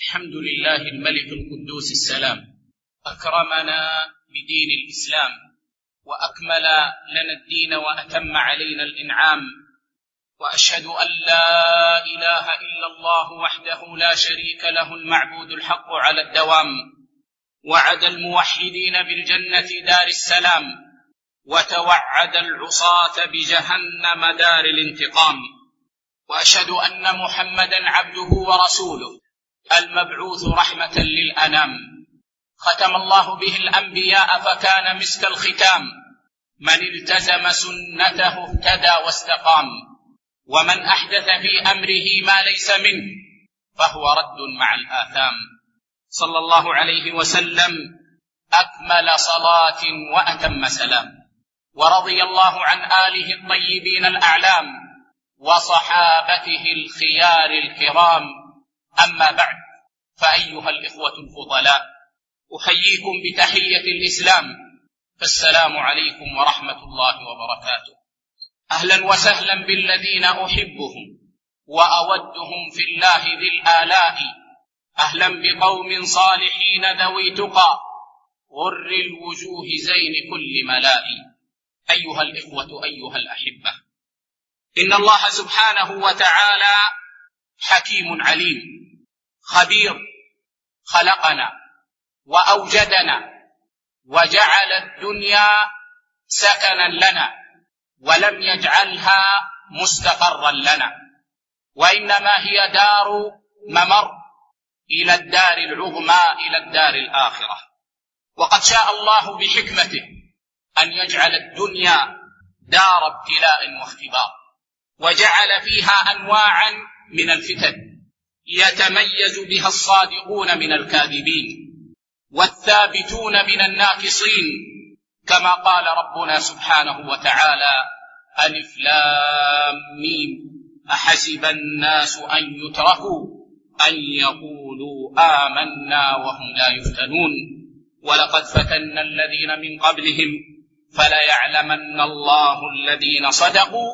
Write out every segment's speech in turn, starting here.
الحمد لله الملك القدوس السلام، أكرمنا بدين الإسلام وأكمل لنا الدين وأتم علينا الإنعام، وأشهد أن لا إله إلا الله وحده لا شريك له المعبود الحق على الدوام، وعد الموحدين بالجنة دار السلام، وتوعد العصاة بجهنم دار الانتقام، وأشهد أن محمدًا عبده ورسوله المبعوث رحمة للأنام، ختم الله به الأنبياء فكان مسك الختام، من التزم سنته اهتدى واستقام، ومن أحدث في أمره ما ليس منه فهو رد مع الآثام. صلى الله عليه وسلم أكمل صلاة وأتم سلام، ورضي الله عن آله الطيبين الأعلام وصحابته الخيار الكرام. أما بعد، فأيها الإخوة الفضلاء، أحييكم بتحية الإسلام، فالسلام عليكم ورحمة الله وبركاته. أهلا وسهلا بالذين أحبهم وأودهم في الله ذي الآلاء، أهلا بقوم صالحين ذوي تقى غر الوجوه زين كل ملاء. أيها الإخوة، أيها الأحبة، إن الله سبحانه وتعالى حكيم عليم خبير، خلقنا وأوجدنا وجعل الدنيا سكنا لنا ولم يجعلها مستقرا لنا، وإنما هي دار ممر إلى الدار العظمى، إلى الدار الآخرة. وقد شاء الله بحكمته أن يجعل الدنيا دار ابتلاء واختبار، وجعل فيها أنواعا من الفتن يتميز بها الصادقون من الكاذبين والثابتون من الناقصين، كما قال ربنا سبحانه وتعالى: ألف لام ميم أحسب الناس أن يتركوا أن يقولوا آمنا وهم لا يفتنون، ولقد فتنا الذين من قبلهم فليعلمن الله الذين صدقوا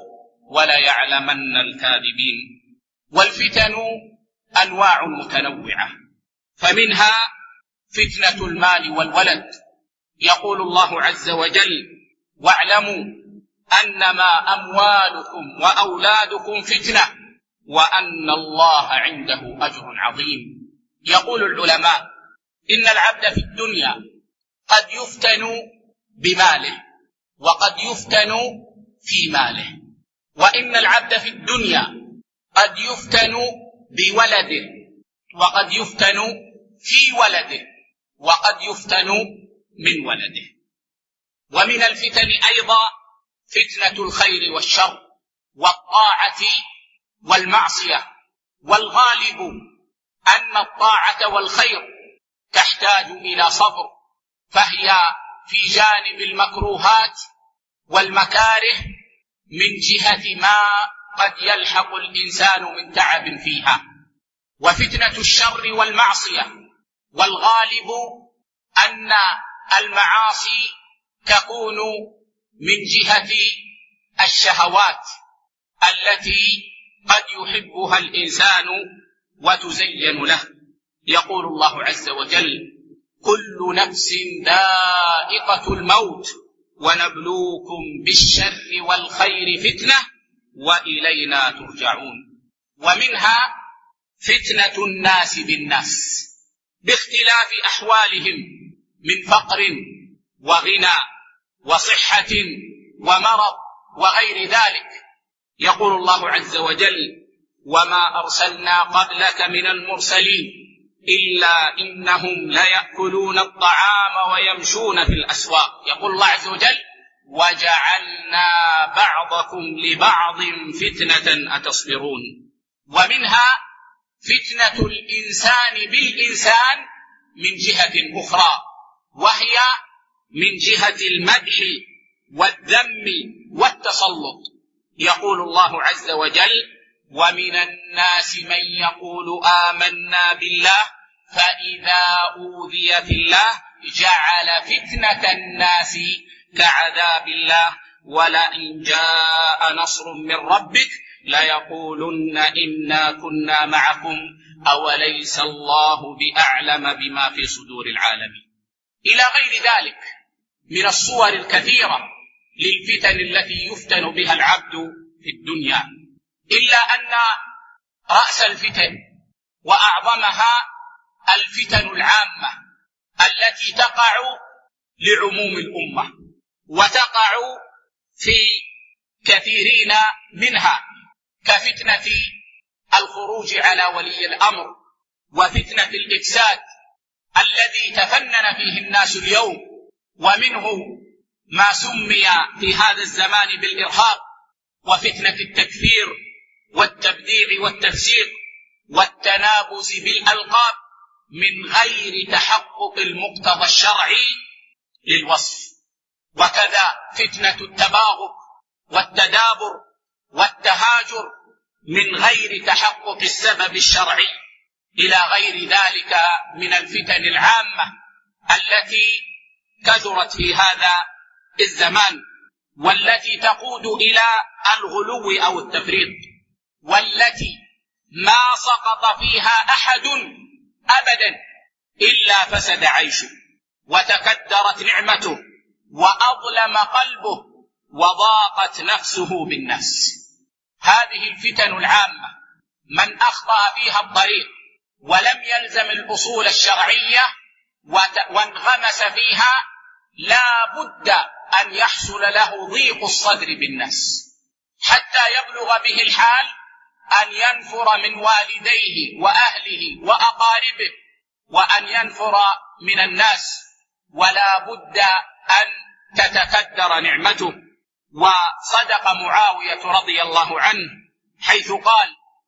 وليعلمن الكاذبين. والفتن أنواع متنوعة، فمنها فتنة المال والولد. يقول الله عز وجل: واعلموا أنما أموالكم وأولادكم فتنة وأن الله عنده أجر عظيم. يقول العلماء: إن العبد في الدنيا قد يفتن بماله وقد يفتن في ماله، وإن العبد في الدنيا قد يفتن بولده وقد يفتن في ولده وقد يفتن من ولده. ومن الفتن أيضا فتنة الخير والشر والطاعة والمعصية، والغالب أن الطاعة والخير تحتاج إلى صبر، فهي في جانب المكروهات والمكاره من جهة ما قد يلحق الإنسان من تعب فيها. وفتنة الشر والمعصية، والغالب أن المعاصي تكون من جهة الشهوات التي قد يحبها الإنسان وتزين له. يقول الله عز وجل: كل نفس ذائقة الموت ونبلوكم بالشر والخير فتنة وإلينا ترجعون. ومنها فتنة الناس بالناس باختلاف أحوالهم من فقر وغنى وصحة ومرض وغير ذلك. يقول الله عز وجل: وما أرسلنا قبلك من المرسلين إلا إنهم ليأكلون الطعام ويمشون في الأسواق. يقول الله عز وجل: وجعلنا بعضكم لبعض فتنة أتصبرون. ومنها فتنة الإنسان بالإنسان من جهة أخرى، وهي من جهة المدح والذم والتسلط. يقول الله عز وجل: ومن الناس من يقول آمنا بالله فإذا أوذي في الله جعل فتنة الناس كعذاب الله ولئن جاء نصر من ربك ليقولن إنا كنا معكم أوليس الله بأعلم بما في صدور العالمين، إلى غير ذلك من الصور الكثيرة للفتن التي يفتن بها العبد في الدنيا، إلا أن رأس الفتن وأعظمها الفتن العامة التي تقع لعموم الأمة، وتقع في كثيرين منها، كفتنة الخروج على ولي الأمر، وفتنة الإفساد الذي تفنن فيه الناس اليوم، ومنه ما سمي في هذا الزمان بالإرهاب، وفتنة التكفير والتبديع والتفسيق والتنابز بالألقاب من غير تحقق المقتضى الشرعي للوصف، وكذا فتنة التباغض والتدابر والتهاجر من غير تحقق السبب الشرعي، إلى غير ذلك من الفتن العامة التي كثرت في هذا الزمان، والتي تقود إلى الغلو أو التفريط، والتي ما سقط فيها أحد أبدا إلا فسد عيشه، وتكدرت نعمته، وأظلم قلبه، وضاقت نفسه بالنفس. هذه الفتن العامة من أخطأ فيها الطريق ولم يلزم الأصول الشرعية وانغمس فيها لا بد أن يحصل له ضيق الصدر بالنفس، حتى يبلغ به الحال أن ينفر من والديه وأهله وأقاربه، وأن ينفر من الناس، ولا بد أن تتكدر نعمته. وصدق معاوية رضي الله عنه حيث قال: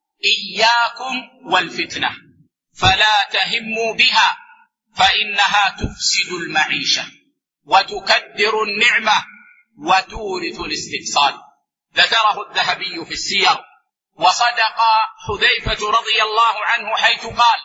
إياكم والفتنة فلا تهموا بها فإنها تفسد المعيشة وتكدر النعمة وتورث الاستئصال. ذكره الذهبي في السير. وصدق حذيفة رضي الله عنه حيث قال: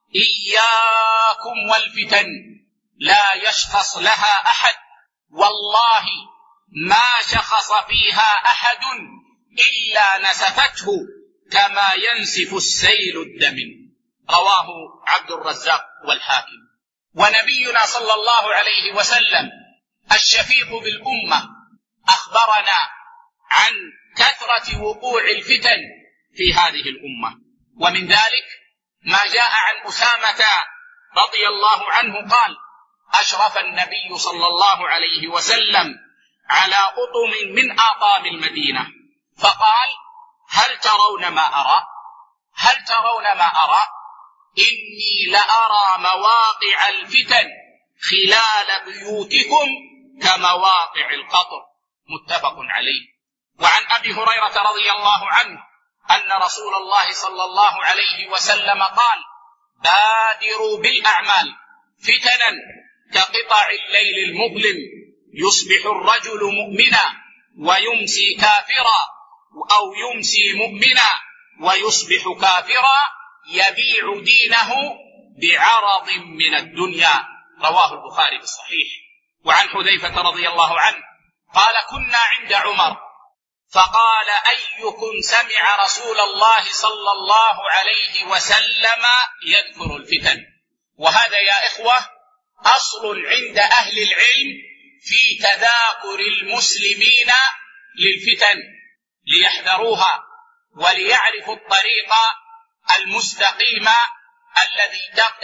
إياكم والفتن لا يشخص لها أحد، والله ما شخص فيها أحد إلا نسفته كما ينسف السيل الدم. رواه عبد الرزاق والحاكم. ونبينا صلى الله عليه وسلم الشفيق بالأمة أخبرنا عن كثرة وقوع الفتن في هذه الأمة، ومن ذلك ما جاء عن أسامة رضي الله عنه قال: أشرف النبي صلى الله عليه وسلم على أطم من آطام المدينة فقال: هل ترون ما أرى؟ هل ترون ما أرى؟ إني لأرى مواقع الفتن خلال بيوتكم كمواقع القطر. متفق عليه. وعن أبي هريرة رضي الله عنه أن رسول الله صلى الله عليه وسلم قال: بادروا بالأعمال فتنا كقطع الليل المظلم، يصبح الرجل مؤمنا ويمسي كافرا، أو يمسي مؤمنا ويصبح كافرا، يبيع دينه بعرض من الدنيا. رواه البخاري في الصحيح. وعن حذيفة رضي الله عنه قال: كنا عند عمر فقال: أيكم سمع رسول الله صلى الله عليه وسلم يذكر الفتن؟ وهذا يا إخوة أصل عند أهل العلم في تذاكر المسلمين للفتن ليحذروها وليعرفوا الطريق المستقيم الذي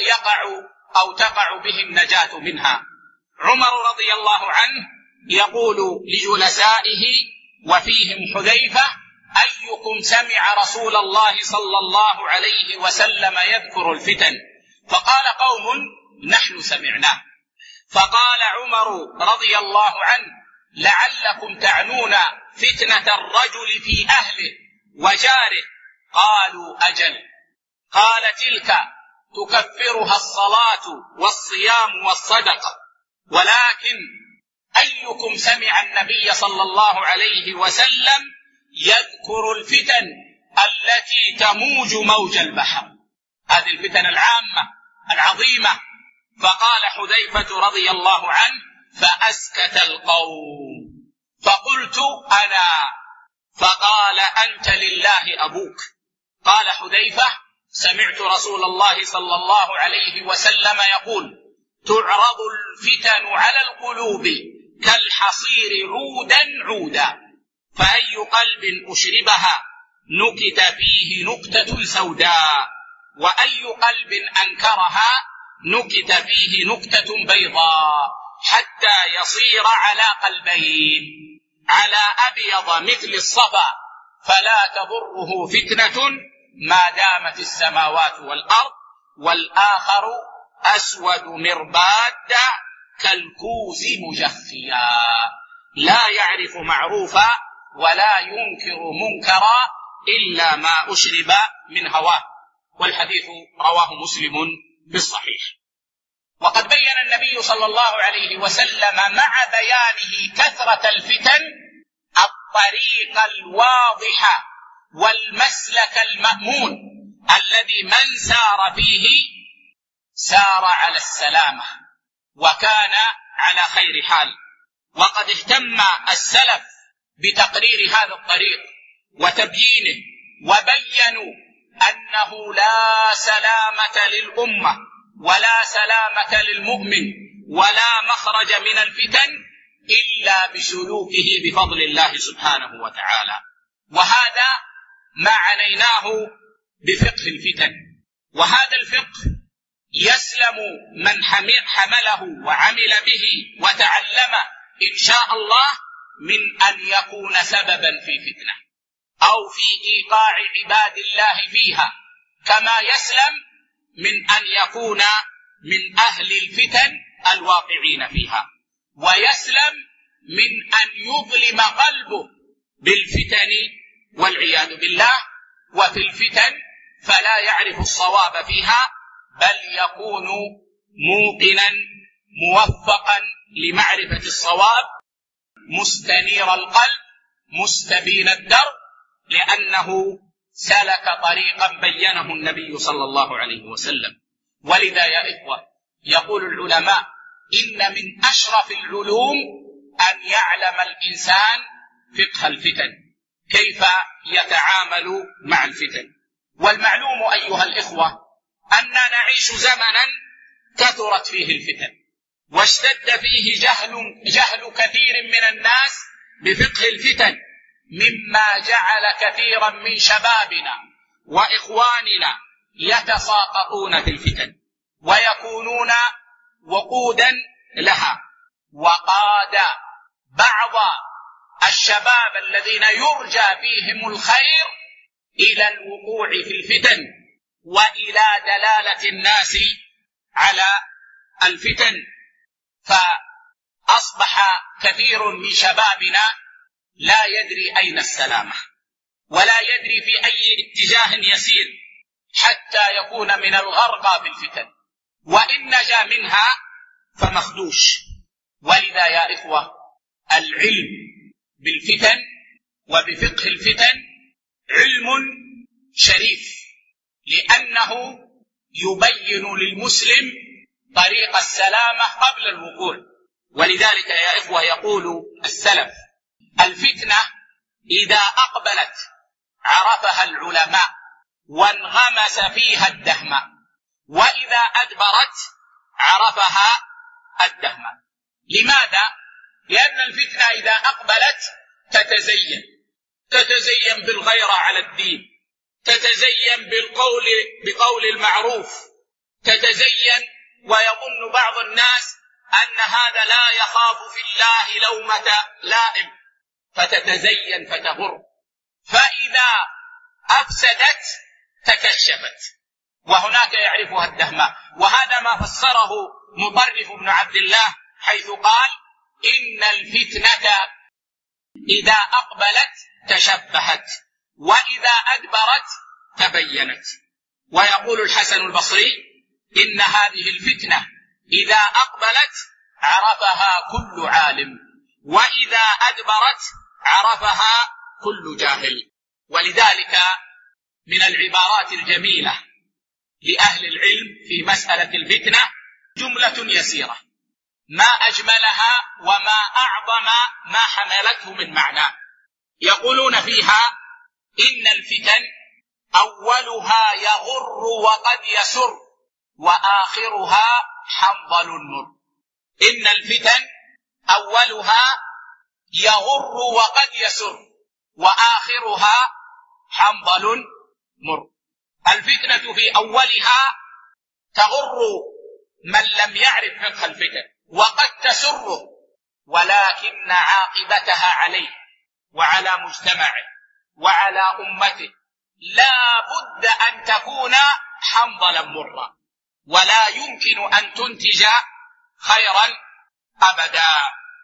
تقع به النجاة منها. عمر رضي الله عنه يقول لجلسائه وفيهم حذيفة: أيكم سمع رسول الله صلى الله عليه وسلم يذكر الفتن؟ فقال قوم: نحن سمعناه. فقال عمر رضي الله عنه: لعلكم تعنون فتنة الرجل في أهله وجاره. قالوا: أجل. قال: تلك تكفرها الصلاة والصيام والصدقة، ولكن أيكم سمع النبي صلى الله عليه وسلم يذكر الفتن التي تموج موج البحر؟ هذه الفتن العامة العظيمة. فقال حذيفة رضي الله عنه: فأسكت القوم، فقلت أنا، فقال: أنت لله أبوك. قال حذيفة: سمعت رسول الله صلى الله عليه وسلم يقول: تعرض الفتن على القلوب كالحصير عودا عودا، فأي قلب أشربها نكت فيه نكتة سوداء، وأي قلب أنكرها نكت فيه نكتة بيضاء، حتى يصير على قلبين، على أبيض مثل الصفا فلا تضره فتنة ما دامت السماوات والأرض، والآخر أسود مرباد كالكوز مجخيا، لا يعرف معروفا ولا ينكر منكرا إلا ما أشرب من هواه. والحديث رواه مسلم في الصحيح. وقد بين النبي صلى الله عليه وسلم مع بيانه كثرة الفتن الطريق الواضح والمسلك المأمون الذي من سار فيه سار على السلامة وكان على خير حال. وقد اهتم السلف بتقرير هذا الطريق وتبيينه، وبينوا أنه لا سلامة للأمة ولا سلامة للمؤمن ولا مخرج من الفتن إلا بسلوكه بفضل الله سبحانه وتعالى. وهذا ما عنيناه بفقه الفتن. وهذا الفقه يسلم من حمله وعمل به وتعلمه إن شاء الله من أن يكون سببا في فتنة أو في إيقاع عباد الله فيها، كما يسلم من أن يكون من أهل الفتن الواقعين فيها، ويسلم من أن يظلم قلبه بالفتن والعياذ بالله. وفي الفتن فلا يعرف الصواب فيها، بل يكون موقنا موفقا لمعرفة الصواب، مستنير القلب مستبين الدرب، لأنه سلك طريقا بينه النبي صلى الله عليه وسلم. ولذا يا إخوة يقول العلماء: إن من أشرف العلوم أن يعلم الإنسان فقه الفتن، كيف يتعامل مع الفتن. والمعلوم أيها الإخوة أننا نعيش زمنا كثرت فيه الفتن واشتد فيه جهل كثير من الناس بفقه الفتن، مما جعل كثيرا من شبابنا وإخواننا يتساقطون في الفتن ويكونون وقودا لها. وقاد بعض الشباب الذين يرجى فيهم الخير إلى الوقوع في الفتن وإلى دلالة الناس على الفتن، فأصبح كثير من شبابنا لا يدري أين السلامة ولا يدري في أي اتجاه يسير حتى يكون من الغرقى في الفتن، وإن نجا منها فمخدوش. ولذا يا إخوة العلم بالفتن وبفقه الفتن علم شريف، لأنه يبين للمسلم طريق السلامة قبل الوقوع. ولذلك يا إخوة يقول السلف: الفتنة إذا أقبلت عرفها العلماء وانغمس فيها الدهم، وإذا أدبرت عرفها الدهم. لماذا؟ لأن الفتنة إذا أقبلت تتزين بالغيرة على الدين، تتزين بقول المعروف، تتزين ويظن بعض الناس أن هذا لا يخاف في الله لومة لائم، فتتزين فتغر، فإذا أفسدت تكشفت، وهناك يعرفها الدهماء. وهذا ما فسره مطرف بن عبد الله حيث قال: إن الفتنة إذا أقبلت تشبهت وإذا أدبرت تبينت. ويقول الحسن البصري: إن هذه الفتنة إذا أقبلت عرفها كل عالم وإذا أدبرت عرفها كل جاهل. ولذلك من العبارات الجميلة لأهل العلم في مسألة الفتنة جملة يسيرة ما أجملها وما أعظم ما حملته من معنى. يقولون فيها إن الفتن أولها يغر وقد يسر وآخرها حنظل مر. إن الفتن أولها يغر وقد يسر وآخرها حنظل مر. الفتنة في أولها تغر من لم يعرف فقه الفتن وقد تسره، ولكن عاقبتها عليه وعلى مجتمعه وعلى أمته لا بد أن تكون حنظلا مرا، ولا يمكن أن تنتج خيرا أبدا.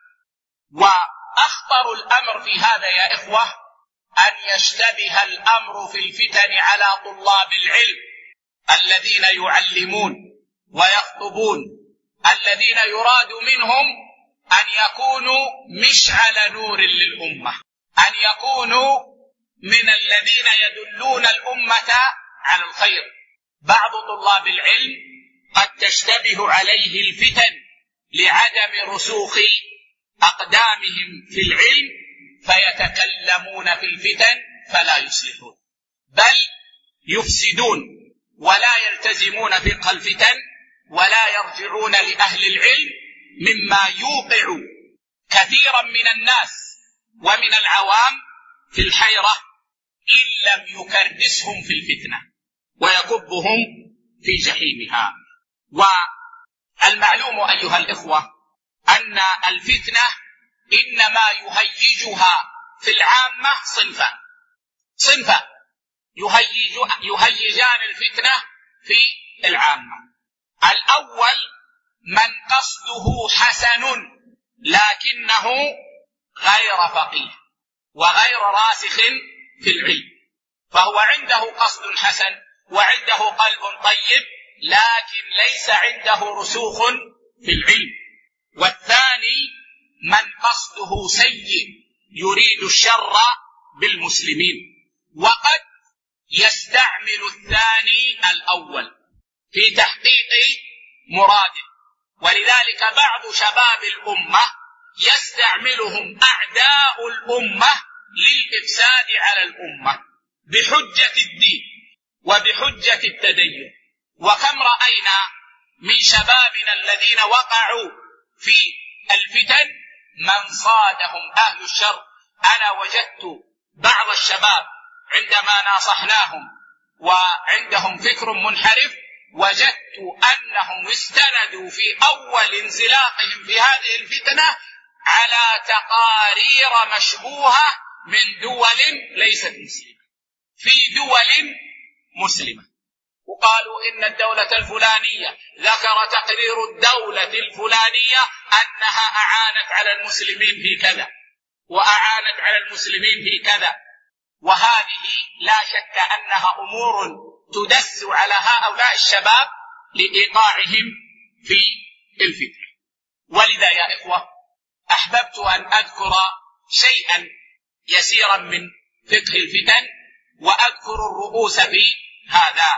وأخطر الأمر في هذا يا إخوة أن يشتبه الأمر في الفتن على طلاب العلم الذين يعلمون ويخطبون، الذين يراد منهم أن يكونوا مشعل نور للأمة، أن يكونوا من الذين يدلون الأمة على الخير. بعض طلاب العلم قد تشتبه عليه الفتن لعدم رسوخ أقدامهم في العلم فيتكلمون في الفتن فلا يصلحون، بل يفسدون ولا يلتزمون فقه الفتن ولا يرجعون لأهل العلم، مما يوقع كثيرا من الناس ومن العوام في الحيرة إن لم يكردسهم في الفتنة ويكبهم في جحيمها. والمعلوم أيها الإخوة أن الفتنة إنما يهيجها في العامة صنفان يهيجان الفتنة في العامة. الأول من قصده حسن لكنه غير فقيه وغير راسخ في العلم، فهو عنده قصد حسن وعنده قلب طيب لكن ليس عنده رسوخ في العلم. والثاني من قصده سيء يريد الشر بالمسلمين، وقد يستعمل الثاني الأول في تحقيق مراده. ولذلك بعض شباب الأمة يستعملهم أعداء الأمة للإفساد على الأمة بحجة الدين وبحجة التدين. وكم رأينا من شبابنا الذين وقعوا في الفتن من صادهم أهل الشر. أنا وجدت بعض الشباب عندما ناصحناهم وعندهم فكر منحرف وجدت أنهم استندوا في أول انزلاقهم في هذه الفتنة على تقارير مشبوهة من دول ليست مسلمة في دول مسلمة، وقالوا إن الدولة الفلانية ذكر تقرير الدولة الفلانية أنها أعانت على المسلمين في كذا وأعانت على المسلمين في كذا، وهذه لا شك أنها أمور تدس على هؤلاء الشباب لإيقاعهم في الفتنة. ولذا يا إخوة أحببت أن أذكر شيئا يسيرا من فقه الفتن وأذكر الرؤوس في هذا.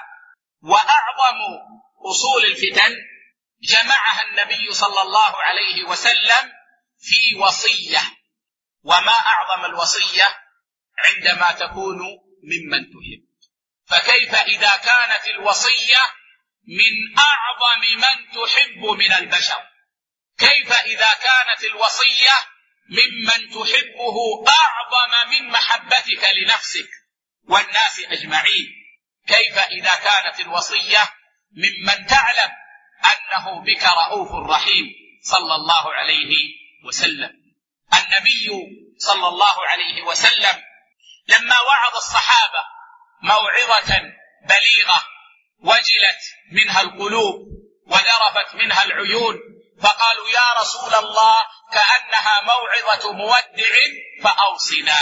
وأعظم أصول الفتن جمعها النبي صلى الله عليه وسلم في وصية. وما أعظم الوصية عندما تكون ممن تحب، فكيف إذا كانت الوصية من أعظم من تحب من البشر؟ كيف إذا كانت الوصية ممن تحبه أعظم من محبتك لنفسك والناس أجمعين؟ كيف إذا كانت الوصية ممن تعلم أنه بك رؤوف رحيم صلى الله عليه وسلم؟ النبي صلى الله عليه وسلم لما وعظ الصحابة موعظة بليغة وجلت منها القلوب وذرفت منها العيون، فقالوا يا رسول الله كأنها موعظة مودع فأوصنا.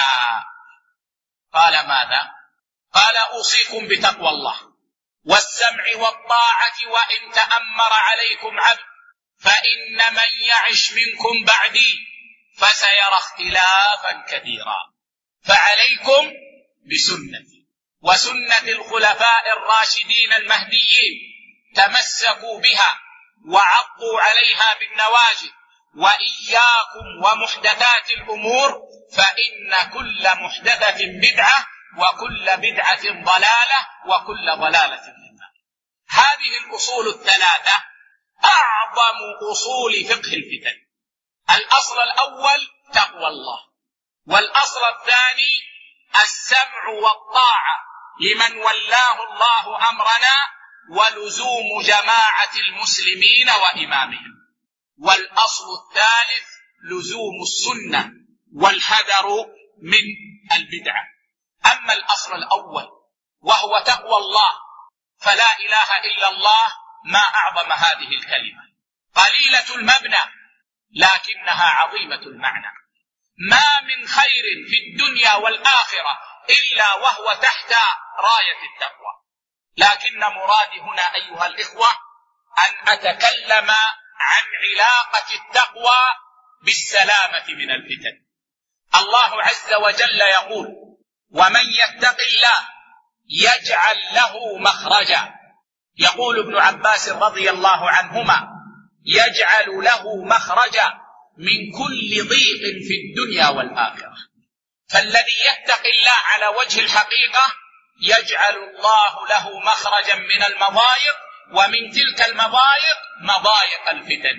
قال ماذا؟ قال أوصيكم بتقوى الله والسمع والطاعة وإن تأمر عليكم عبد، فإن من يعش منكم بعدي فسيرى اختلافا كثيرا، فعليكم بسنتي وسنة الخلفاء الراشدين المهديين، تمسكوا بها وعضوا عليها بالنواجذ وإياكم ومحدثات الأمور فإن كل محدثة بدعة وكل بدعة ضلالة وكل ضلالة في النار. هذه الأصول الثلاثة أعظم أصول فقه الفتن. الأصل الأول تقوى الله، والأصل الثاني السمع والطاعة لمن ولاه الله أمرنا ولزوم جماعة المسلمين وإمامهم، والأصل الثالث لزوم السنة والحذر من البدعة. أما الأصل الأول وهو تقوى الله فلا إله إلا الله ما أعظم هذه الكلمة، قليلة المبنى لكنها عظيمة المعنى. ما من خير في الدنيا والآخرة إلا وهو تحت راية التقوى. لكن مرادي هنا أيها الإخوة أن أتكلم عن علاقة التقوى بالسلامة من الفتن. الله عز وجل يقول: ومن يتق الله يجعل له مخرجا. يقول ابن عباس رضي الله عنهما: يجعل له مخرجا من كل ضيق في الدنيا والآخرة. فالذي يتق الله على وجه الحقيقة يجعل الله له مخرجا من المضايق، ومن تلك المضايق مضايق الفتن.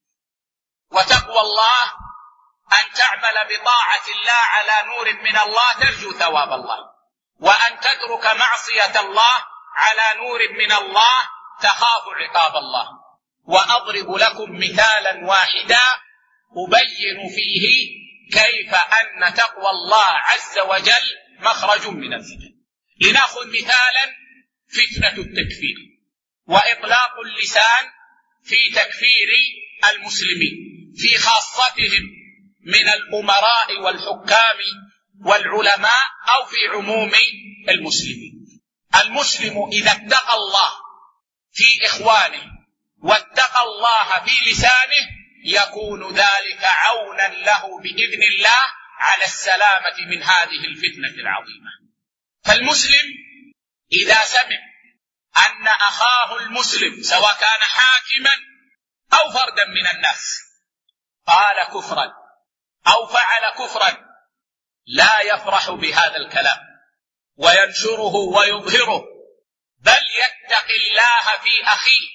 وتقوى الله أن تعمل بطاعة الله على نور من الله ترجو ثواب الله، وأن تترك معصية الله على نور من الله تخاف عقاب الله. وأضرب لكم مثالا واحدا أبين فيه كيف أن تقوى الله عز وجل مخرج من الفتن. لنأخذ مثالا فتنة التكفير وإطلاق اللسان في تكفير المسلمين، في خاصتهم من الأمراء والحكام والعلماء أو في عموم المسلمين. المسلم إذا اتقى الله في إخوانه واتقى الله في لسانه يكون ذلك عونا له بإذن الله على السلامة من هذه الفتنة العظيمة. فالمسلم إذا سمع أن أخاه المسلم سواء كان حاكما أو فردا من الناس قال كفرا أو فعل كفرا لا يفرح بهذا الكلام وينشره ويظهره، بل يتقي الله في أخيه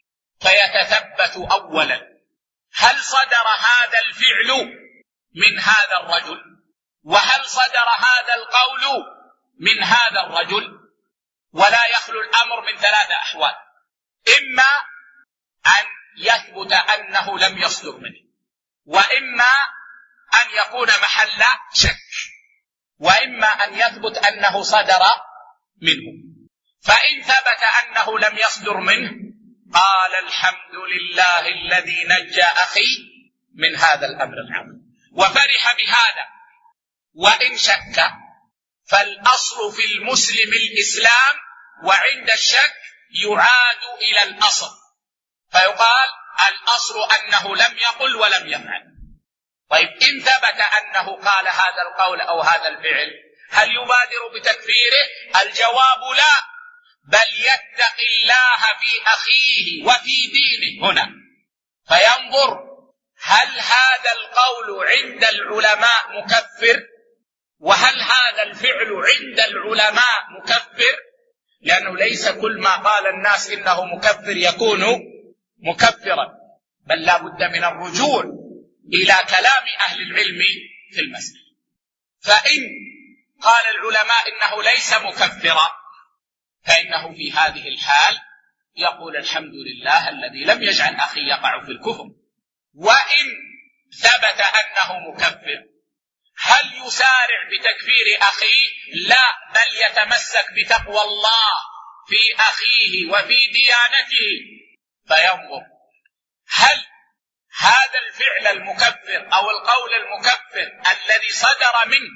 فيتثبت أولا هل صدر هذا الفعل من هذا الرجل، وهل صدر هذا القول من هذا الرجل. ولا يخلو الأمر من ثلاثة أحوال: إما أن يثبت أنه لم يصدر منه، وإما أن يكون محل شك، وإما أن يثبت أنه صدر منه. فإن ثبت أنه لم يصدر منه قال الحمد لله الذي نجى أخي من هذا الأمر العظيم وفرح بهذا. وإن شك فالأصل في المسلم الإسلام، وعند الشك يعاد إلى الأصل فيقال الأصل أنه لم يقل ولم يفعل. طيب إن ثبت أنه قال هذا القول أو هذا الفعل هل يبادر بتكفيره؟ الجواب لا، بل يتقي الله في أخيه وفي دينه هنا فينظر هل هذا القول عند العلماء مكفر، وهل هذا الفعل عند العلماء مكفر، لأنه ليس كل ما قال الناس إنه مكفر يكون مكفرا، بل لا بد من الرجوع إلى كلام أهل العلم في المسألة. فإن قال العلماء إنه ليس مكفرا فإنه في هذه الحال يقول الحمد لله الذي لم يجعل أخي يقع في الكفر. وإن ثبت أنه مكفر هل يسارع بتكفير أخيه؟ لا، بل يتمسك بتقوى الله في أخيه وفي ديانته فينظر هل هذا الفعل المكفر أو القول المكفر الذي صدر منه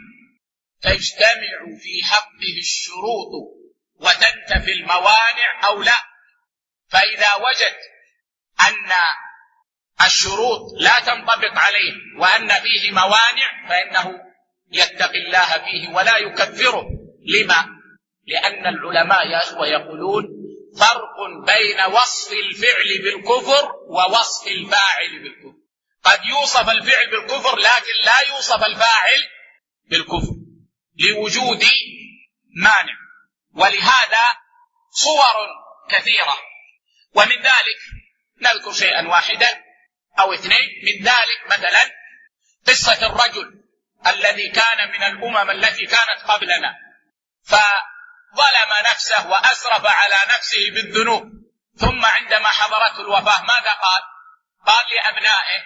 تجتمع في حقه الشروط وتنتفي الموانع أو لا. فإذا وجد أن الشروط لا تنطبق عليه وأن فيه موانع فإنه يتقي الله فيه ولا يكفره. لما؟ لأن العلماء يقولون فرق بين وصف الفعل بالكفر ووصف الفاعل بالكفر. قد يوصف الفعل بالكفر لكن لا يوصف الفاعل بالكفر لوجود مانع. ولهذا صور كثيرة، ومن ذلك نذكر شيئا واحدا أو اثنين. من ذلك مثلا قصة الرجل الذي كان من الأمم التي كانت قبلنا فظلم نفسه وأسرف على نفسه بالذنوب، ثم عندما حضرته الوفاة ماذا قال؟ قال لأبنائه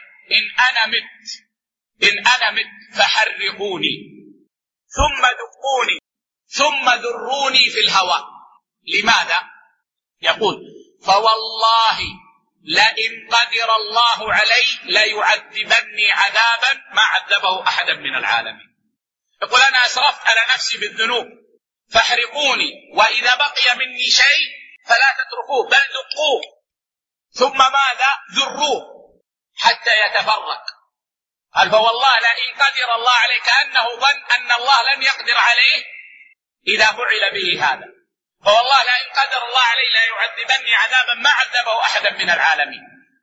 إن أنا مت فحرقوني ثم دقوني ثم ذروني في الهواء. لماذا؟ يقول فوالله لئن قدر الله علي ليعذبني عذابا ما عذبه أحدا من العالمين. يقول أنا أسرفت على نفسي بالذنوب فاحرقوني، وإذا بقي مني شيء فلا تتركوه بل دقوه، ثم ماذا؟ ذروه حتى يتفرق. قال فوالله لئن قدر الله عليه، كأنه ظن أن الله لن يقدر عليه إذا فعل به هذا. فوالله لئن قدر الله عليه لا يعذبني عذابا ما عذبه أحدا من العالمين.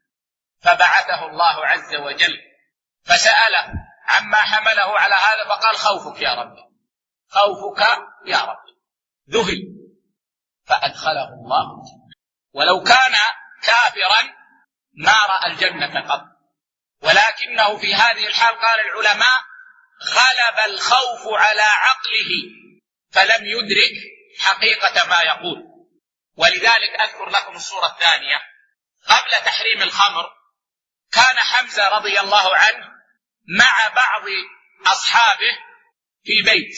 فبعثه الله عز وجل فسأله عما حمله على هذا، فقال خوفك يا ربي، خوفك يا ربي. ذهل فأدخله الله. ولو كان كافرا ما رأى الجنة قط، ولكنه في هذه الحال قال العلماء غلب الخوف على عقله فلم يدرك حقيقة ما يقول. ولذلك أذكر لكم الصورة الثانية. قبل تحريم الخمر كان حمزة رضي الله عنه مع بعض أصحابه في بيت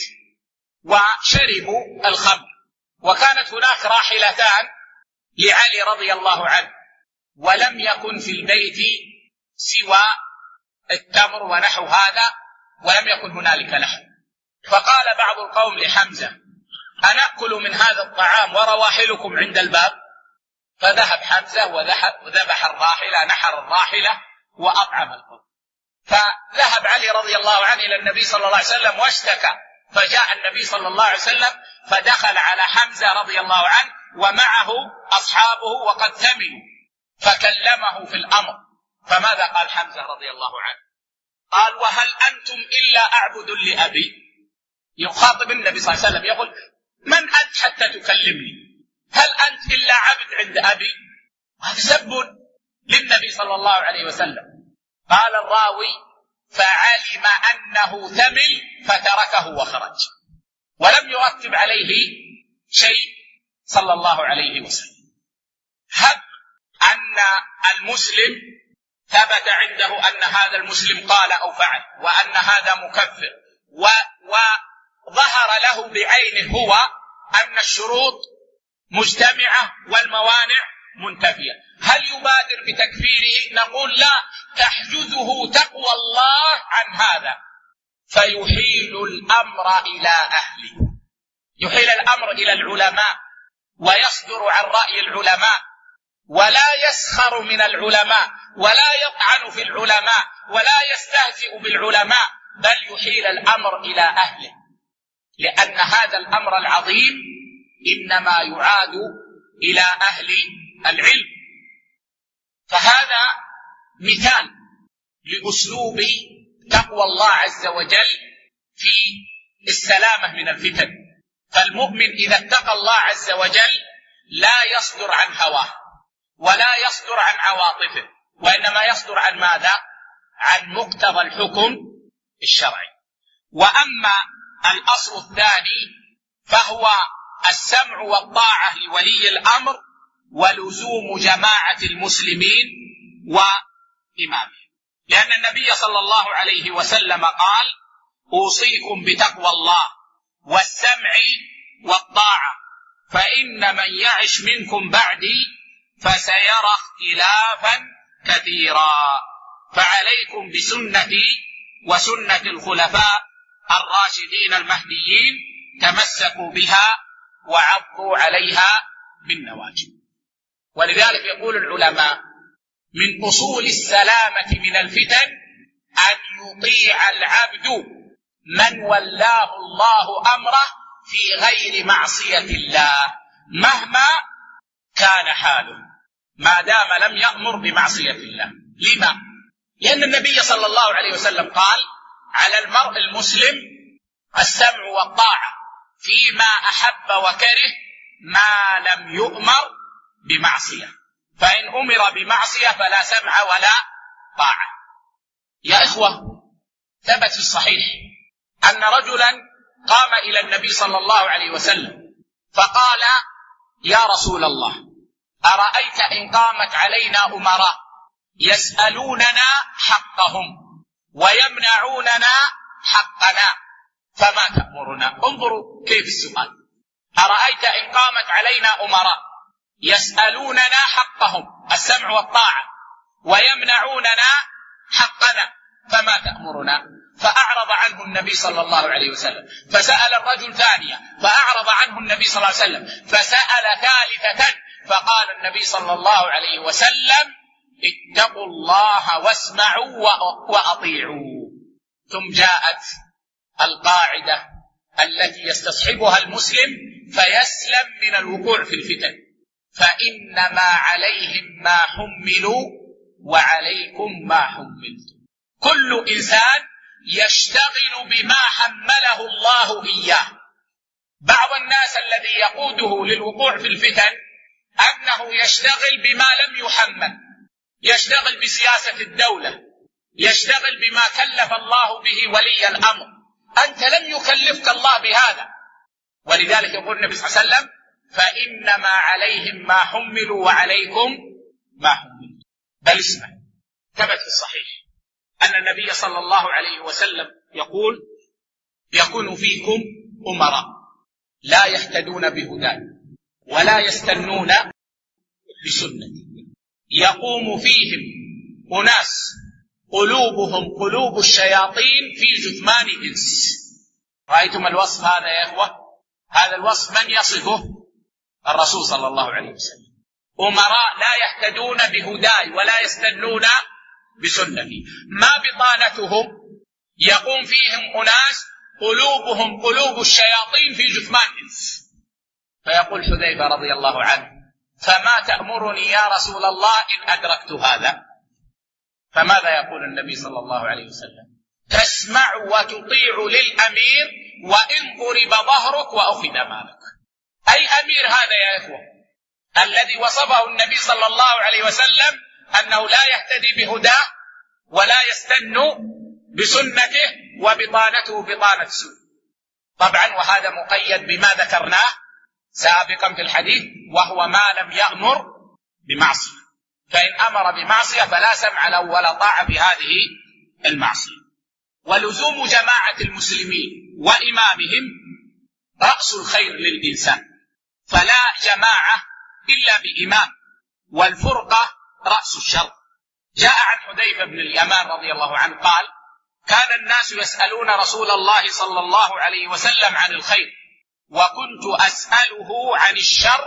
وشربوا الخمر، وكانت هناك راحلتان لعلي رضي الله عنه، ولم يكن في البيت سوى التمر ونحو هذا، ولم يكن هنالك لحم. فقال بعض القوم لحمزة أنأكل من هذا الطعام ورواحلكم عند الباب؟ فذهب حمزة وذبح الراحلة، نحر الراحلة وأطعم القوم. فذهب علي رضي الله عنه إلى النبي صلى الله عليه وسلم واشتكى، فجاء النبي صلى الله عليه وسلم فدخل على حمزة رضي الله عنه ومعه أصحابه وقد ثمنوا، فكلمه في الأمر. فماذا قال حمزة رضي الله عنه؟ قال وهل أنتم إلا أعبد لأبي؟ يخاطب النبي صلى الله عليه وسلم يقول من أنت حتى تكلمني؟ هل أنت إلا عبد عند أبي؟ هذا سب للنبي صلى الله عليه وسلم. قال الراوي فعلم أنه ثمل فتركه وخرج، ولم يرتب عليه شيء صلى الله عليه وسلم. هب أن المسلم ثبت عنده أن هذا المسلم قال أو فعل وأن هذا مكفر، وظهر له بعينه هو أن الشروط مجتمعة والموانع منتفية، هل يبادر بتكفيره؟ نقول لا، تحجزه تقوى الله عن هذا، فيحيل الأمر إلى أهله، يحيل الأمر إلى العلماء ويصدر عن رأي العلماء، ولا يسخر من العلماء ولا يطعن في العلماء ولا يستهزئ بالعلماء، بل يحيل الأمر إلى أهله، لأن هذا الأمر العظيم إنما يعاد إلى أهل العلم. فهذا مثال لأسلوب تقوى الله عز وجل في السلامة من الفتن. فالمؤمن إذا اتقى الله عز وجل لا يصدر عن هواه ولا يصدر عن عواطفه، وإنما يصدر عن ماذا؟ عن مقتضى الحكم الشرعي. وأما الأصل الثاني فهو السمع والطاعة لولي الأمر ولزوم جماعة المسلمين وإمامهم، لأن النبي صلى الله عليه وسلم قال أوصيكم بتقوى الله والسمع والطاعة، فإن من يعش منكم بعدي فسيرى اختلافا كثيرا، فعليكم بسنتي وسنة الخلفاء الراشدين المهديين، تمسكوا بها وعضوا عليها بالنواجذ. ولذلك يقول العلماء من أصول السلامة من الفتن أن يطيع العبد من ولاه الله أمره في غير معصية الله مهما كان حاله، ما دام لم يأمر بمعصية الله. لما؟ لأن النبي صلى الله عليه وسلم قال: على المرء المسلم السمع والطاعة فيما أحب وكره ما لم يؤمر بمعصية، فإن أمر بمعصية فلا سمع ولا طاعة. يا إخوة، ثبت في الصحيح أن رجلا قام إلى النبي صلى الله عليه وسلم فقال: يا رسول الله، أرأيت إن قامت علينا أمراء يسألوننا حقهم ويمنعوننا حقنا فما تأمرنا؟ انظروا كيف السؤال. أرأيت إن قامت علينا أمراء يسألوننا حقهم، السمع والطاعة، ويمنعوننا حقنا فما تأمرنا؟ فأعرض عنه النبي صلى الله عليه وسلم، فسأل الرجل ثانية فأعرض عنه النبي صلى الله عليه وسلم، فسأل ثالثة فقال النبي صلى الله عليه وسلم: اتقوا الله واسمعوا وأطيعوا. ثم جاءت القاعدة التي يستصحبها المسلم فيسلم من الوقوع في الفتن: فإنما عليهم ما حملوا وعليكم ما حملتم. كل إنسان يشتغل بما حمله الله إياه. بعض الناس الذي يقوده للوقوع في الفتن أنه يشتغل بما لم يحمل، يشتغل بسياسة الدولة، يشتغل بما كلف الله به ولي الأمر. أنت لم يكلفك الله بهذا، ولذلك يقول النبي صلى الله عليه وسلم: فإنما عليهم ما حملوا وعليكم ما حملتم. بل اسمع، ثبت في الصحيح أن النبي صلى الله عليه وسلم يقول: يكون فيكم أمراء لا يهتدون بهداي ولا يستنون بسنتي، يقوم فيهم أناس قلوبهم قلوب الشياطين في جثمان إنس. رأيتم الوصف هذا يا إخوة؟ هذا الوصف من يصفه؟ الرسول صلى الله عليه وسلم. أمراء لا يهتدون بهداي ولا يستنون بسنتي. ما بطانتهم؟ يقوم فيهم أناس قلوبهم قلوب الشياطين في جثمان إنس. فيقول حذيفة رضي الله عنه: فما تأمرني يا رسول الله إن أدركت هذا؟ فماذا يقول النبي صلى الله عليه وسلم: تسمع وتطيع للأمير وإن ضرب ظهرك وأخذ مالك. أي أمير هذا يا إخوة الذي وصفه النبي صلى الله عليه وسلم أنه لا يهتدي بهداه ولا يستن بسنته وبطانته بطانة سوء؟ طبعا وهذا مقيد بما ذكرناه سابقا في الحديث، وهو ما لم يأمر بمعصية، فإن أمر بمعصية فلا سمع له ولا طاعة بهذه المعصية. ولزوم جماعة المسلمين وإمامهم رأس الخير للإنسان، فلا جماعة إلا بإمام، والفرقة رأس الشر. جاء عن حذيفة بن اليمان رضي الله عنه قال: كان الناس يسألون رسول الله صلى الله عليه وسلم عن الخير، وكنت أسأله عن الشر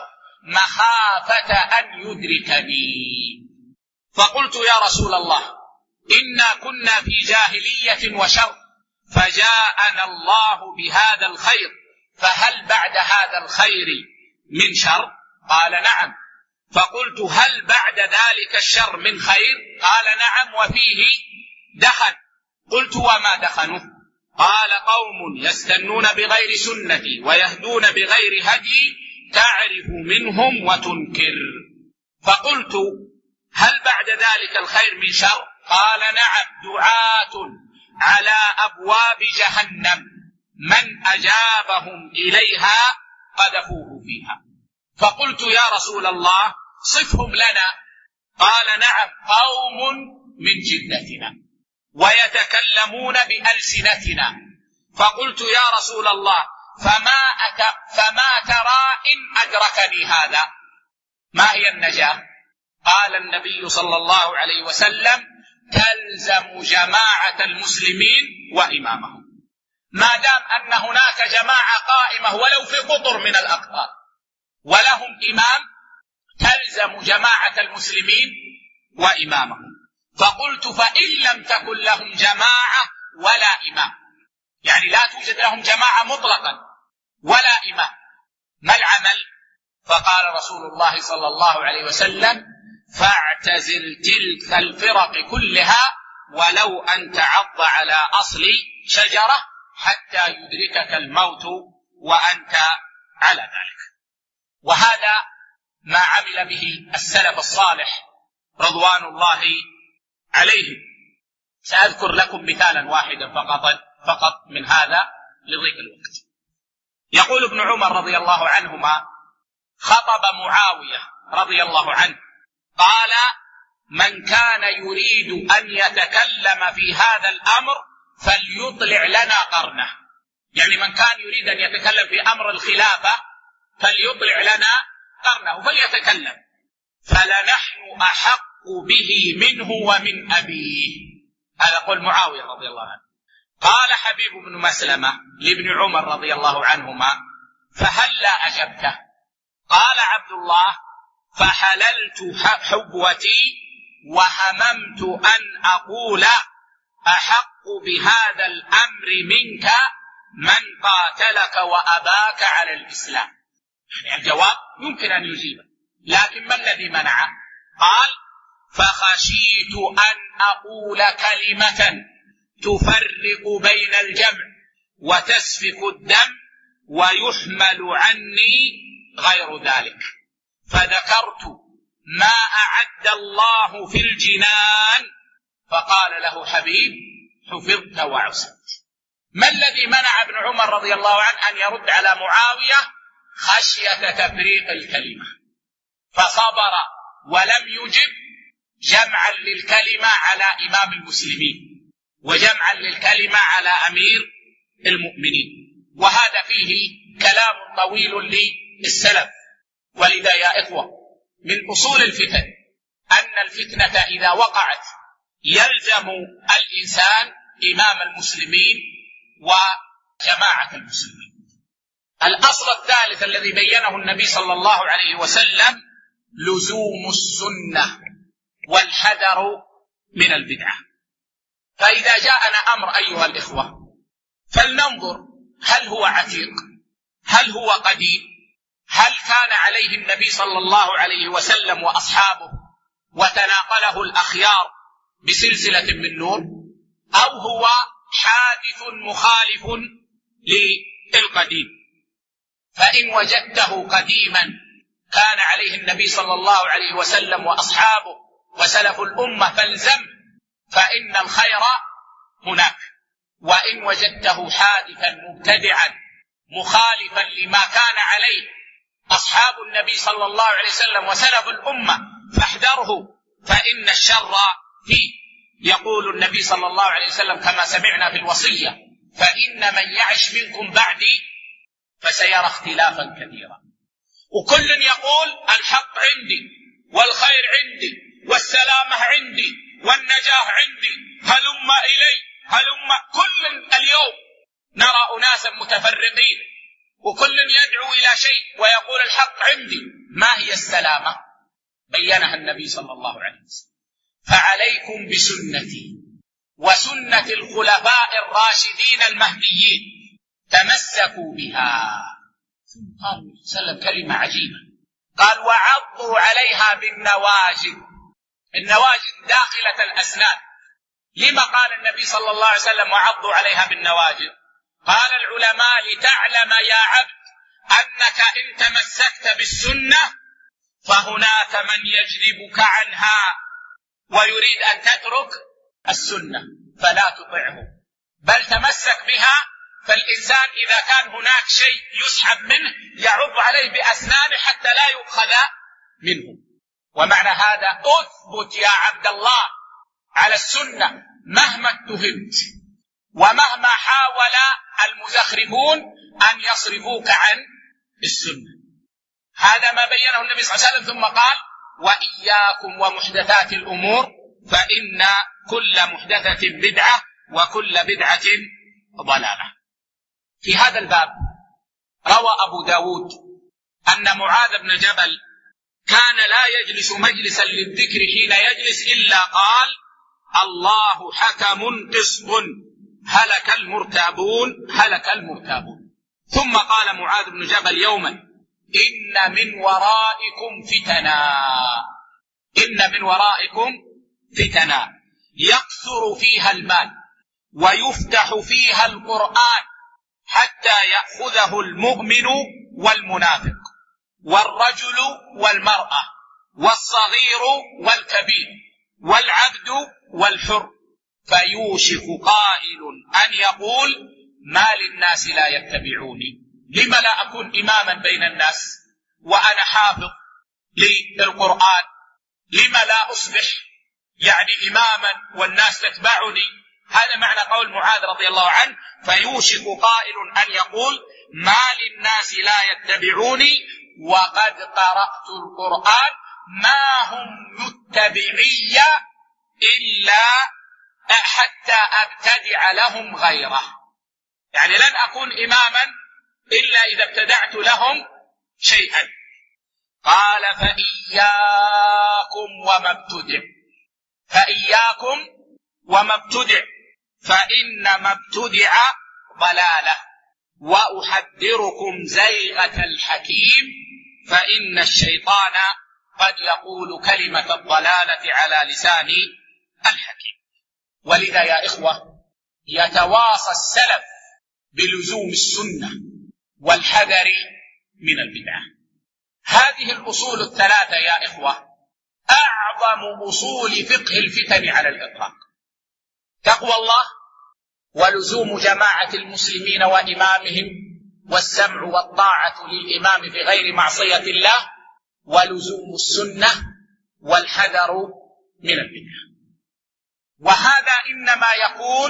مخافة أن يدركني، فقلت: يا رسول الله، إنا كنا في جاهلية وشر، فجاءنا الله بهذا الخير، فهل بعد هذا الخير من شر؟ قال: نعم. فقلت: هل بعد ذلك الشر من خير؟ قال: نعم، وفيه دخن. قلت: وما دخنه؟ قال: قوم يستنون بغير سنتي ويهدون بغير هدي تعرف منهم وتنكر. فقلت: هل بعد ذلك الخير من شر؟ قال: نعم، دعاة على أبواب جهنم من أجابهم إليها قذفوه فيها. فقلت: يا رسول الله، صفهم لنا. قال: نعم، قوم من جلدتنا ويتكلمون بألسنتنا. فقلت: يا رسول الله، فما ترى إن أدركني هذا؟ ما هي النجاة؟ قال النبي صلى الله عليه وسلم: تلزم جماعة المسلمين وإمامهم. ما دام أن هناك جماعة قائمة ولو في قطر من الأقطار ولهم إمام، تلزم جماعة المسلمين وإمامهم. فقلت: فإن لم تكن لهم جماعة ولا إمام، يعني لا توجد لهم جماعة مطلقا ولا إمام، ما العمل؟ فقال رسول الله صلى الله عليه وسلم: فاعتزل تلك الفرق كلها ولو أن تعض على أصل شجرة حتى يدركك الموت وأنت على ذلك. وهذا ما عمل به السلف الصالح رضوان الله عليهم. سأذكر لكم مثالا واحدا فقط من هذا لضيق الوقت. يقول ابن عمر رضي الله عنهما: خطب معاوية رضي الله عنه قال: من كان يريد أن يتكلم في هذا الأمر فليطلع لنا قرنه. يعني من كان يريد أن يتكلم في أمر الخلافة فليطلع لنا قرنه فليتكلم، فلنحن أحق به منه ومن أبيه. هذا قول معاوية رضي الله عنه. قال حبيب بن مسلمة لابن عمر رضي الله عنهما: فهلا أجبته؟ قال عبد الله: فحللت حبوتي وهممت أن أقول أحق بهذا الأمر منك من قاتلك وأباك على الإسلام. يعني الجواب يمكن أن يجيبه، لكن ما الذي منعه؟ قال: فخشيت أن أقول كلمة تفرق بين الجمع وتسفك الدم ويحمل عني غير ذلك، فذكرت ما أعد الله في الجنان، فقال له حبيب: حفظت وعصمت. ما الذي منع ابن عمر رضي الله عنه أن يرد على معاوية؟ خشية تفريق الكلمة، فصبر ولم يجب، جمعا للكلمة على إمام المسلمين وجمعا للكلمة على أمير المؤمنين. وهذا فيه كلام طويل للسلف. ولذا يا إخوة، من أصول الفتن أن الفتنة إذا وقعت يلزم الإنسان إمام المسلمين وجماعة المسلمين. الأصل الثالث الذي بينه النبي صلى الله عليه وسلم لزوم السنة والحذر من البدعة. فإذا جاءنا أمر أيها الإخوة فلننظر هل هو عتيق، هل هو قديم، هل كان عليه النبي صلى الله عليه وسلم وأصحابه وتناقله الأخيار بسلسلة من نور، أو هو حادث مخالف للقديم. فإن وجدته قديما كان عليه النبي صلى الله عليه وسلم وأصحابه وسلف الأمة فالزم، فإن الخير هناك. وإن وجدته حادثا مبتدعا مخالفا لما كان عليه أصحاب النبي صلى الله عليه وسلم وسلف الأمة فاحذره، فإن الشر فيه. يقول النبي صلى الله عليه وسلم كما سمعنا في الوصية: فإن من يعش منكم بعدي فسيرى اختلافا كثيرا. وكل يقول الحق عندي والخير عندي والسلامة عندي والنجاة عندي، هلم إلي هلم. كل اليوم نرى أناسا متفرقين وكل يدعو إلى شيء ويقول الحق عندي. ما هي السلامة؟ بينها النبي صلى الله عليه وسلم: فعليكم بسنتي وسنة الخلفاء الراشدين المهديين، تمسكوا بها. قال سلم كلمة عجيبة، قال: وعضوا عليها بالنواجذ. النواجذ داخلة الأسنان. لما قال النبي صلى الله عليه وسلم وعضوا عليها بالنواجذ؟ قال العلماء: لتعلم يا عبد أنك إن تمسكت بالسنة فهناك من يجذبك عنها ويريد أن تترك السنة فلا تطعه، بل تمسك بها. فالإنسان إذا كان هناك شيء يسحب منه يعض عليه بأسنانه حتى لا يؤخذ منه. ومعنى هذا أثبت يا عبد الله على السنة مهما اتهمت ومهما حاول المزخرفون أن يصرفوك عن السنة. هذا ما بينه النبي صلى الله عليه وسلم، ثم قال: وإياكم ومحدثات الأمور فإن كل محدثة بدعة وكل بدعة ضلالة. في هذا الباب روى أبو داود أن معاذ بن جبل كان لا يجلس مجلسا للذكر حين يجلس إلا قال: الله حكم قسط هلك المرتابون هلك المرتابون. ثم قال معاذ بن جبل يوما: إن من ورائكم فتنا، إن من ورائكم فتنا يكثر فيها المال ويفتح فيها القرآن حتى يأخذه المؤمن والمنافق والرجل والمرأة والصغير والكبير والعبد والحر، فيوشك قائل أن يقول: ما للناس لا يتبعوني؟ لم لا أكون إماما بين الناس وأنا حافظ للقرآن؟ لم لا أصبح إماما والناس تتبعني؟ هذا معنى قول معاذ رضي الله عنه: فيوشك قائل أن يقول: ما للناس لا يتبعوني وقد قرأت القرآن ما هم متبعي إلا حتى أبتدع لهم غيره. لن أكون إماما إلا إذا ابتدعت لهم شيئا. قال: فإياكم وما ابتدع فإن ما ابتدع ضلالة، وأحذركم زيغة الحكيم فإن الشيطان قد يقول كلمة الضلالة على لسان الحكيم. ولذا يا إخوة يتواصى السلف بلزوم السنة والحذر من البدعة. هذه الأصول الثلاثة يا إخوة أعظم أصول فقه الفتن على الإطلاق: تقوى الله، ولزوم جماعة المسلمين وإمامهم، والسمع والطاعة للإمام في غير معصية الله، ولزوم السنة والحذر من البدعة. وهذا إنما يكون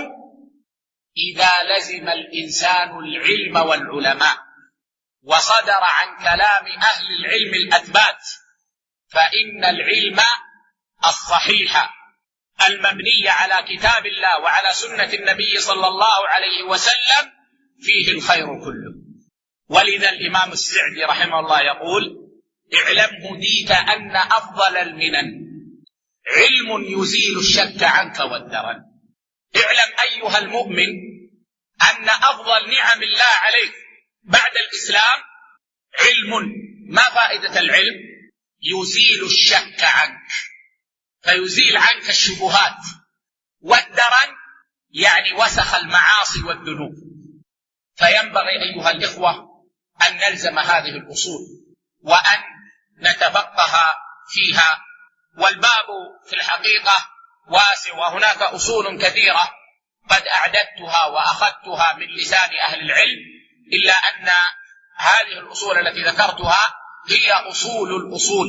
إذا لزم الإنسان العلم والعلماء وصدر عن كلام أهل العلم الأثبات، فإن العلم الصحيح المبني على كتاب الله وعلى سنة النبي صلى الله عليه وسلم فيه الخير كله. ولذا الإمام السعدي رحمه الله يقول: اعلم هديت أن أفضل المنن علم يزيل الشك عنك والدرن. اعلم أيها المؤمن أن أفضل نعم الله عليك بعد الإسلام علم. ما فائدة العلم؟ يزيل الشك عنك، فيزيل عنك الشبهات، والدرن وسخ المعاصي والذنوب. فينبغي أيها الإخوة أن نلزم هذه الأصول وأن نتفقه فيها. والباب في الحقيقة واسع، وهناك أصول كثيرة قد أعددتها وأخذتها من لسان أهل العلم، إلا أن هذه الأصول التي ذكرتها هي أصول الأصول،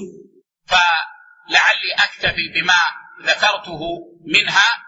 فلعلي أكتفي بما ذكرته منها،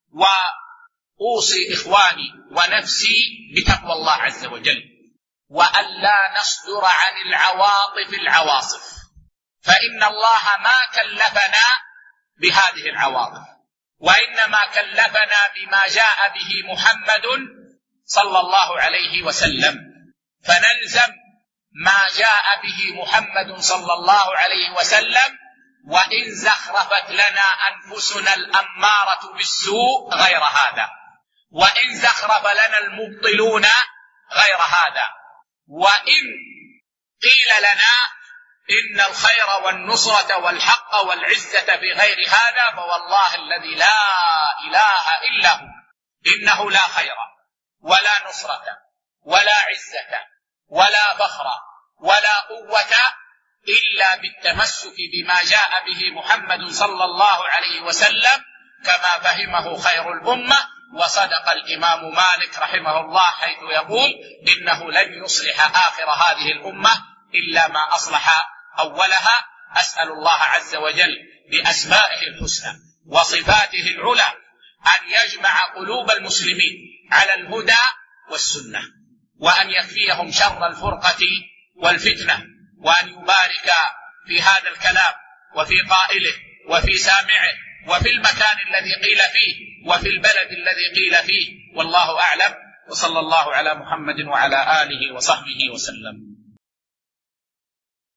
وأوصي إخواني ونفسي بتقوى الله عز وجل، وأن لا نصدر عن العواطف العواصف، فإن الله ما كلفنا بهذه العواطف، وإنما كلفنا بما جاء به محمد صلى الله عليه وسلم، فنلزم ما جاء به محمد صلى الله عليه وسلم، وإن زخرفت لنا أنفسنا الأمارة بالسوء غير هذا، وإن زخرف لنا المبطلون غير هذا، وإن قيل لنا إن الخير والنصرة والحق والعزة في غير هذا، فوالله الذي لا إله إلا هو إنه لا خير ولا نصرة ولا عزة ولا فخر ولا قوة إلا بالتمسك بما جاء به محمد صلى الله عليه وسلم كما فهمه خير الأمة. وصدق الإمام مالك رحمه الله حيث يقول: إنه لن يصلح آخر هذه الأمة إلا ما أصلح أولها. أسأل الله عز وجل بأسمائه الحسنى وصفاته العلى أن يجمع قلوب المسلمين على الهدى والسنة، وأن يكفيهم شر الفرقة والفتنة، وأن يبارك في هذا الكلام وفي قائله وفي سامعه وفي المكان الذي قيل فيه وفي البلد الذي قيل فيه، والله أعلم. وصلى الله على محمد وعلى آله وصحبه وسلم.